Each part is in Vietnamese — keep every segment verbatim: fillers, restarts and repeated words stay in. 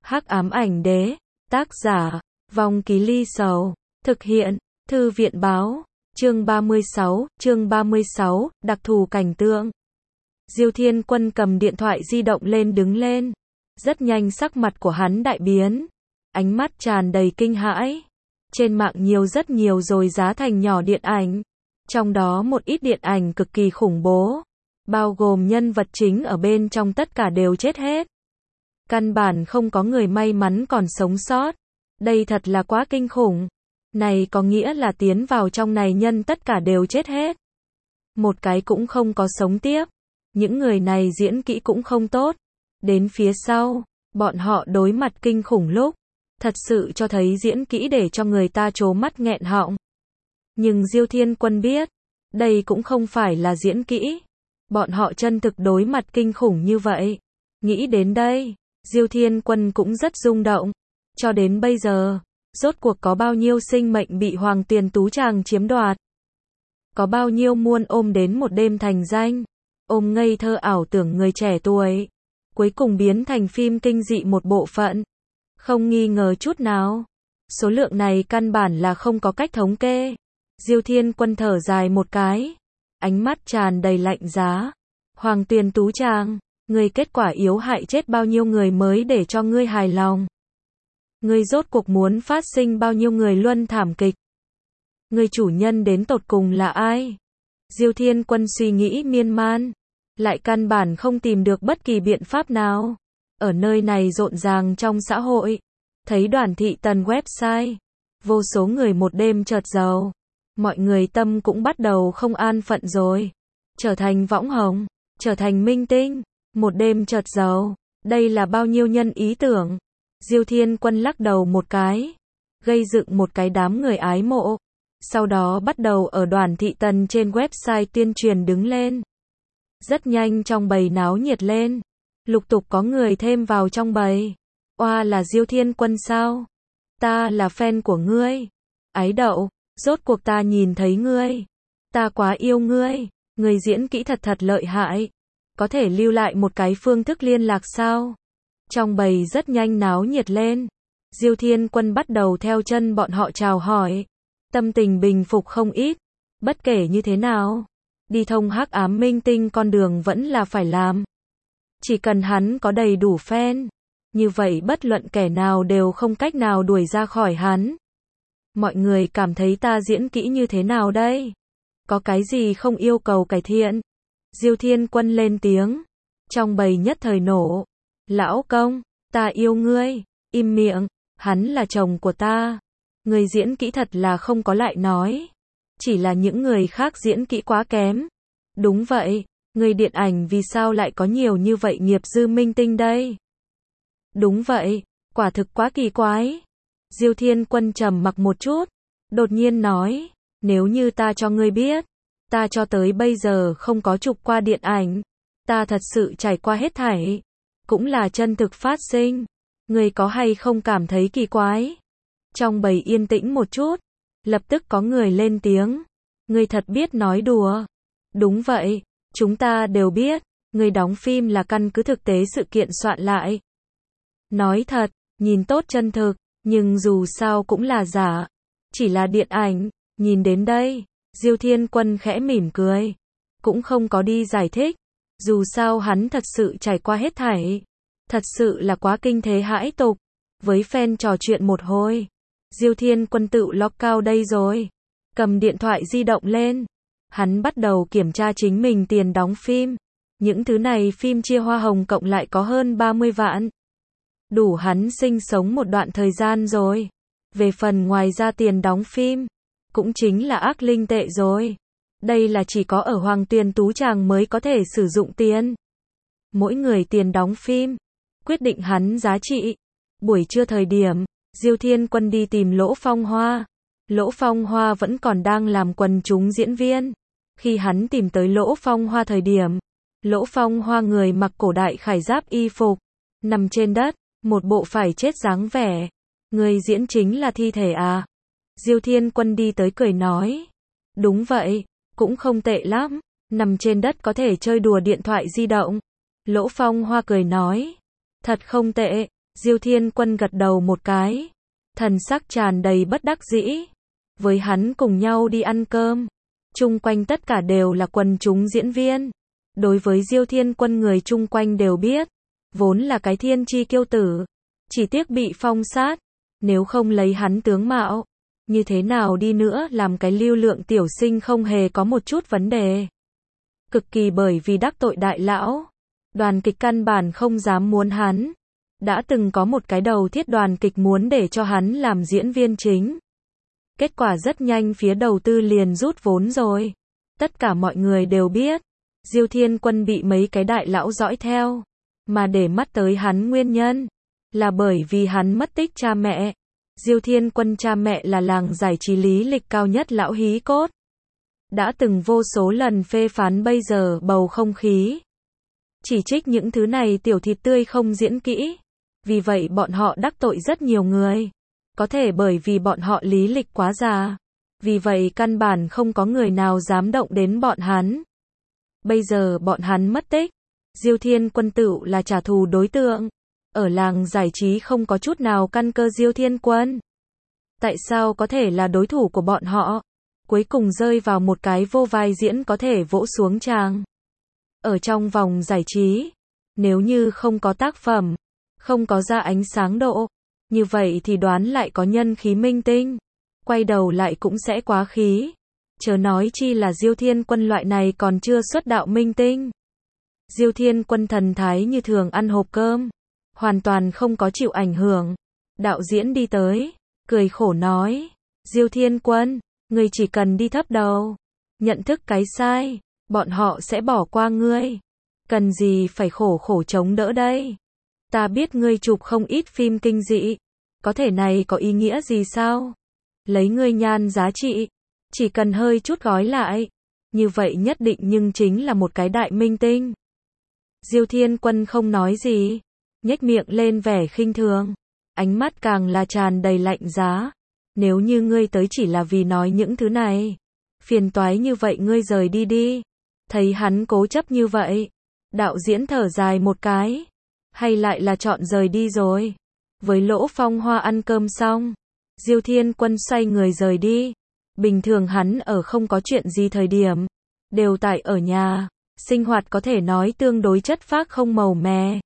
Hắc ám ảnh đế, tác giả, Vong Ký Ly Sầu, thực hiện, Thư viện báo, chương ba mươi sáu, chương ba mươi sáu, đặc thù cảnh tượng. Diêu Thiên Quân cầm điện thoại di động lên đứng lên. Rất nhanh sắc mặt của hắn đại biến. Ánh mắt tràn đầy kinh hãi. Trên mạng nhiều rất nhiều rồi giá thành nhỏ điện ảnh. Trong đó một ít điện ảnh cực kỳ khủng bố. Bao gồm nhân vật chính ở bên trong tất cả đều chết hết. Căn bản không có người may mắn còn sống sót. Đây thật là quá kinh khủng. Này có nghĩa là tiến vào trong này nhân tất cả đều chết hết. Một cái cũng không có sống tiếp. Những người này diễn kỹ cũng không tốt. Đến phía sau, bọn họ đối mặt kinh khủng lúc. Thật sự cho thấy diễn kỹ để cho người ta trố mắt nghẹn họng. Nhưng Diêu Thiên Quân biết, đây cũng không phải là diễn kỹ. Bọn họ chân thực đối mặt kinh khủng như vậy. Nghĩ đến đây, Diêu Thiên Quân cũng rất rung động. Cho đến bây giờ, rốt cuộc có bao nhiêu sinh mệnh bị Hoàng Tuyền Tú Tràng chiếm đoạt? Có bao nhiêu muôn ôm đến một đêm thành danh? Ôm ngây thơ ảo tưởng người trẻ tuổi, cuối cùng biến thành phim kinh dị một bộ phận. Không nghi ngờ chút nào. Số lượng này căn bản là không có cách thống kê. Diêu Thiên Quân thở dài một cái. Ánh mắt tràn đầy lạnh giá. Hoàng Tuyền Tú Tràng, ngươi kết quả yếu hại chết bao nhiêu người mới để cho ngươi hài lòng? Ngươi rốt cuộc muốn phát sinh bao nhiêu người luân thảm kịch? Ngươi chủ nhân đến tột cùng là ai? Diêu Thiên Quân suy nghĩ miên man, lại căn bản không tìm được bất kỳ biện pháp nào. Ở nơi này rộn ràng trong xã hội, thấy Đoàn Thị Tần website, vô số người một đêm chợt giàu, mọi người tâm cũng bắt đầu không an phận rồi. Trở thành võng hồng, trở thành minh tinh, một đêm chợt giàu, đây là bao nhiêu nhân ý tưởng. Diêu Thiên Quân lắc đầu một cái, gây dựng một cái đám người ái mộ. Sau đó bắt đầu ở Đoàn Thị Tần trên website tuyên truyền đứng lên. Rất nhanh trong bầy náo nhiệt lên. Lục tục có người thêm vào trong bầy. Oa là Diêu Thiên Quân sao? Ta là fan của ngươi. Ái đậu, rốt cuộc ta nhìn thấy ngươi. Ta quá yêu ngươi. Ngươi diễn kỹ thật thật lợi hại. Có thể lưu lại một cái phương thức liên lạc sao? Trong bầy rất nhanh náo nhiệt lên. Diêu Thiên Quân bắt đầu theo chân bọn họ chào hỏi. Tâm tình bình phục không ít. Bất kể như thế nào, đi thông hắc ám minh tinh con đường vẫn là phải làm. Chỉ cần hắn có đầy đủ fan, như vậy bất luận kẻ nào đều không cách nào đuổi ra khỏi hắn. Mọi người cảm thấy ta diễn kỹ như thế nào đây? Có cái gì không yêu cầu cải thiện? Diêu Thiên Quân lên tiếng. Trong bầy nhất thời nổ. Lão công, ta yêu ngươi. Im miệng, hắn là chồng của ta. Người diễn kỹ thật là không có lại nói. Chỉ là những người khác diễn kỹ quá kém. Đúng vậy, người điện ảnh vì sao lại có nhiều như vậy nghiệp dư minh tinh đây? Đúng vậy, quả thực quá kỳ quái. Diêu Thiên Quân trầm mặc một chút, đột nhiên nói, nếu như ta cho ngươi biết, ta cho tới bây giờ không có chụp qua điện ảnh, ta thật sự trải qua hết thảy, cũng là chân thực phát sinh. Ngươi có hay không cảm thấy kỳ quái? Trong bầy yên tĩnh một chút, lập tức có người lên tiếng. Ngươi thật biết nói đùa. Đúng vậy, chúng ta đều biết, ngươi đóng phim là căn cứ thực tế sự kiện soạn lại. Nói thật, nhìn tốt chân thực, nhưng dù sao cũng là giả. Chỉ là điện ảnh, nhìn đến đây, Diêu Thiên Quân khẽ mỉm cười. Cũng không có đi giải thích. Dù sao hắn thật sự trải qua hết thảy. Thật sự là quá kinh thế hãi tục. Với fan trò chuyện một hồi. Diêu Thiên Quân tự lock cao đây rồi. Cầm điện thoại di động lên. Hắn bắt đầu kiểm tra chính mình tiền đóng phim. Những thứ này phim chia hoa hồng cộng lại có hơn ba mươi vạn. Đủ hắn sinh sống một đoạn thời gian rồi. Về phần ngoài ra tiền đóng phim, cũng chính là ác linh tệ rồi. Đây là chỉ có ở Hoàng Tuyền Tú Tràng mới có thể sử dụng tiền. Mỗi người tiền đóng phim, quyết định hắn giá trị. Buổi trưa thời điểm, Diêu Thiên Quân đi tìm Lỗ Phong Hoa. Lỗ Phong Hoa vẫn còn đang làm quần chúng diễn viên. Khi hắn tìm tới Lỗ Phong Hoa thời điểm, Lỗ Phong Hoa người mặc cổ đại khải giáp y phục, nằm trên đất, một bộ phải chết dáng vẻ. Người diễn chính là thi thể à? Diêu Thiên Quân đi tới cười nói. Đúng vậy, cũng không tệ lắm, nằm trên đất có thể chơi đùa điện thoại di động. Lỗ Phong Hoa cười nói. Thật không tệ. Diêu Thiên Quân gật đầu một cái, thần sắc tràn đầy bất đắc dĩ. Với hắn cùng nhau đi ăn cơm, chung quanh tất cả đều là quần chúng diễn viên. Đối với Diêu Thiên Quân người chung quanh đều biết, vốn là cái thiên chi kiêu tử, chỉ tiếc bị phong sát, nếu không lấy hắn tướng mạo, như thế nào đi nữa làm cái lưu lượng tiểu sinh không hề có một chút vấn đề. Cực kỳ bởi vì đắc tội đại lão, đoàn kịch căn bản không dám muốn hắn. Đã từng có một cái đầu thiết đoàn kịch muốn để cho hắn làm diễn viên chính. Kết quả rất nhanh phía đầu tư liền rút vốn rồi. Tất cả mọi người đều biết, Diêu Thiên Quân bị mấy cái đại lão dõi theo, mà để mắt tới hắn nguyên nhân là bởi vì hắn mất tích cha mẹ. Diêu Thiên Quân cha mẹ là làng giải trí lý lịch cao nhất lão hí cốt, đã từng vô số lần phê phán bây giờ bầu không khí, chỉ trích những thứ này tiểu thịt tươi không diễn kỹ. Vì vậy bọn họ đắc tội rất nhiều người. Có thể bởi vì bọn họ lý lịch quá già, vì vậy căn bản không có người nào dám động đến bọn hắn. Bây giờ bọn hắn mất tích, Diêu Thiên Quân tựu là trả thù đối tượng. Ở làng giải trí không có chút nào căn cơ Diêu Thiên Quân. Tại sao có thể là đối thủ của bọn họ? Cuối cùng rơi vào một cái vô vai diễn có thể vỗ xuống tràng. Ở trong vòng giải trí, nếu như không có tác phẩm, không có ra ánh sáng độ, như vậy thì đoán lại có nhân khí minh tinh, quay đầu lại cũng sẽ quá khí. Chớ nói chi là Diêu Thiên Quân loại này còn chưa xuất đạo minh tinh. Diêu Thiên Quân thần thái như thường ăn hộp cơm, hoàn toàn không có chịu ảnh hưởng. Đạo diễn đi tới, cười khổ nói, Diêu Thiên Quân, ngươi chỉ cần đi thấp đầu, nhận thức cái sai, bọn họ sẽ bỏ qua ngươi. Cần gì phải khổ khổ chống đỡ đây? Ta biết ngươi chụp không ít phim kinh dị, có thể này có ý nghĩa gì sao? Lấy ngươi nhan giá trị, chỉ cần hơi chút gói lại, như vậy nhất định nhưng chính là một cái đại minh tinh. Diêu Thiên Quân không nói gì, nhếch miệng lên vẻ khinh thường, ánh mắt càng là tràn đầy lạnh giá. Nếu như ngươi tới chỉ là vì nói những thứ này, phiền toái như vậy ngươi rời đi đi. Thấy hắn cố chấp như vậy, đạo diễn thở dài một cái, hay lại là chọn rời đi rồi. Với Lỗ Phong Hoa ăn cơm xong, Diêu Thiên Quân xoay người rời đi. Bình thường hắn ở không có chuyện gì thời điểm, đều tại ở nhà, sinh hoạt có thể nói tương đối chất phác không màu mè.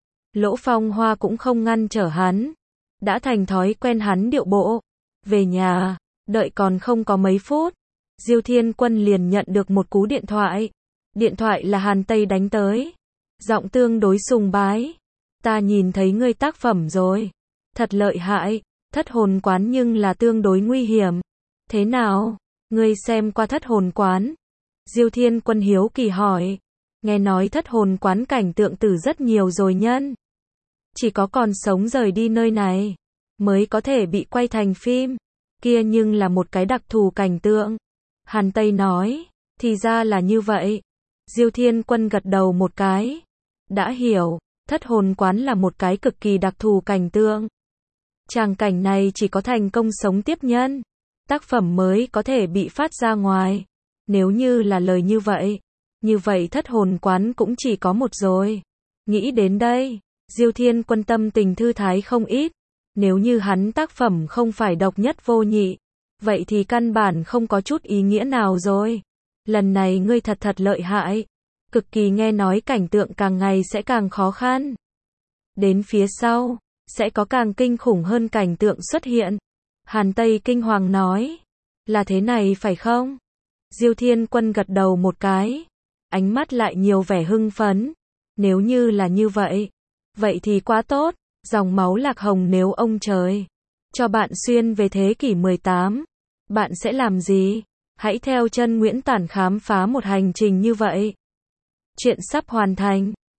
Lỗ Phong Hoa cũng không ngăn trở hắn, đã thành thói quen hắn điệu bộ. Về nhà, đợi còn không có mấy phút, Diêu Thiên Quân liền nhận được một cú điện thoại. Điện thoại là Hàn Tây đánh tới, giọng tương đối sùng bái. Ta nhìn thấy ngươi tác phẩm rồi, thật lợi hại, Thất Hồn Quán nhưng là tương đối nguy hiểm. Thế nào, ngươi xem qua Thất Hồn Quán? Diêu Thiên Quân hiếu kỳ hỏi, nghe nói Thất Hồn Quán cảnh tượng tử rất nhiều rồi nhân. Chỉ có còn sống rời đi nơi này, mới có thể bị quay thành phim, kia nhưng là một cái đặc thù cảnh tượng. Hàn Tây nói, thì ra là như vậy. Diêu Thiên Quân gật đầu một cái, đã hiểu, Thất Hồn Quán là một cái cực kỳ đặc thù cảnh tượng. Tràng cảnh này chỉ có thành công sống tiếp nhân, tác phẩm mới có thể bị phát ra ngoài. Nếu như là lời như vậy, như vậy Thất Hồn Quán cũng chỉ có một rồi. Nghĩ đến đây, Diêu Thiên Quân tâm tình thư thái không ít. Nếu như hắn tác phẩm không phải độc nhất vô nhị, vậy thì căn bản không có chút ý nghĩa nào rồi. Lần này ngươi thật thật lợi hại, cực kỳ nghe nói cảnh tượng càng ngày sẽ càng khó khăn. Đến phía sau, sẽ có càng kinh khủng hơn cảnh tượng xuất hiện. Hàn Tây kinh hoàng nói, là thế này phải không? Diêu Thiên Quân gật đầu một cái, ánh mắt lại nhiều vẻ hưng phấn. Nếu như là như vậy, vậy thì quá tốt. Dòng máu lạc hồng nếu ông trời cho bạn xuyên về thế kỷ mười tám, bạn sẽ làm gì? Hãy theo chân Nguyễn Tản khám phá một hành trình như vậy. Chuyện sắp hoàn thành.